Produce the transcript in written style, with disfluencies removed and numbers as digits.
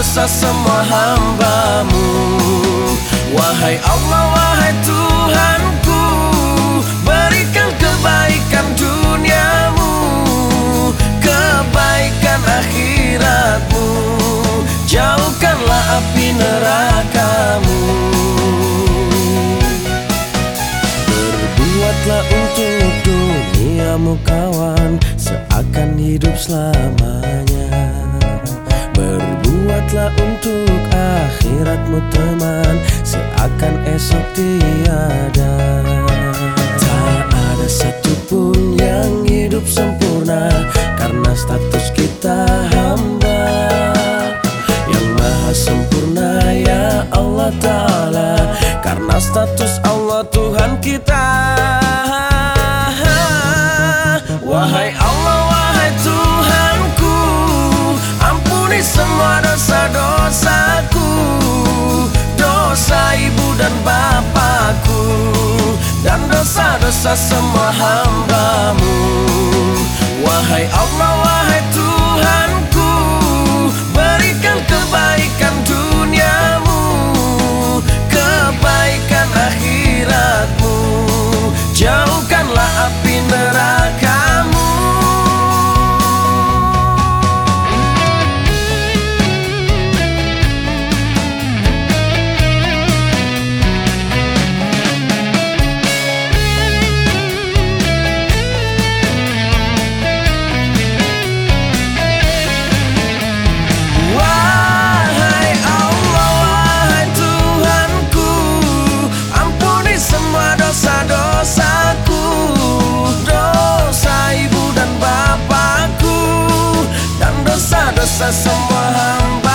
dosa semua hamba-Mu. Wahai Allah, wahai Tuhanku, berikan kebaikan duniamu, kebaikan akhiratmu, jauhkanlah api nerakamu. Berbuatlah untuk duniamu kawan, seakan hidup selamanya. Berbuatlah untuk akhiratmu teman, seakan esok tiada. Tak ada satupun yang hidup sempurna, karena status kita hamba. Yang maha sempurna ya Allah Ta'ala, karena status Allah Tuhan kita. Wahai Allah, wahai Tuhanku, ampuni semua dosa-dosaku, dosa ibu dan bapakku, dan dosa-dosa semua hamba-Mu. Wahai Allah, wahai Tuhanku, berikan kebaikan duniamu, kebaikan akhiratmu, jauhkanlah api nerakamu. Dosaku, dosa ibu dan bapakku, dan dosa-dosa semua hamba.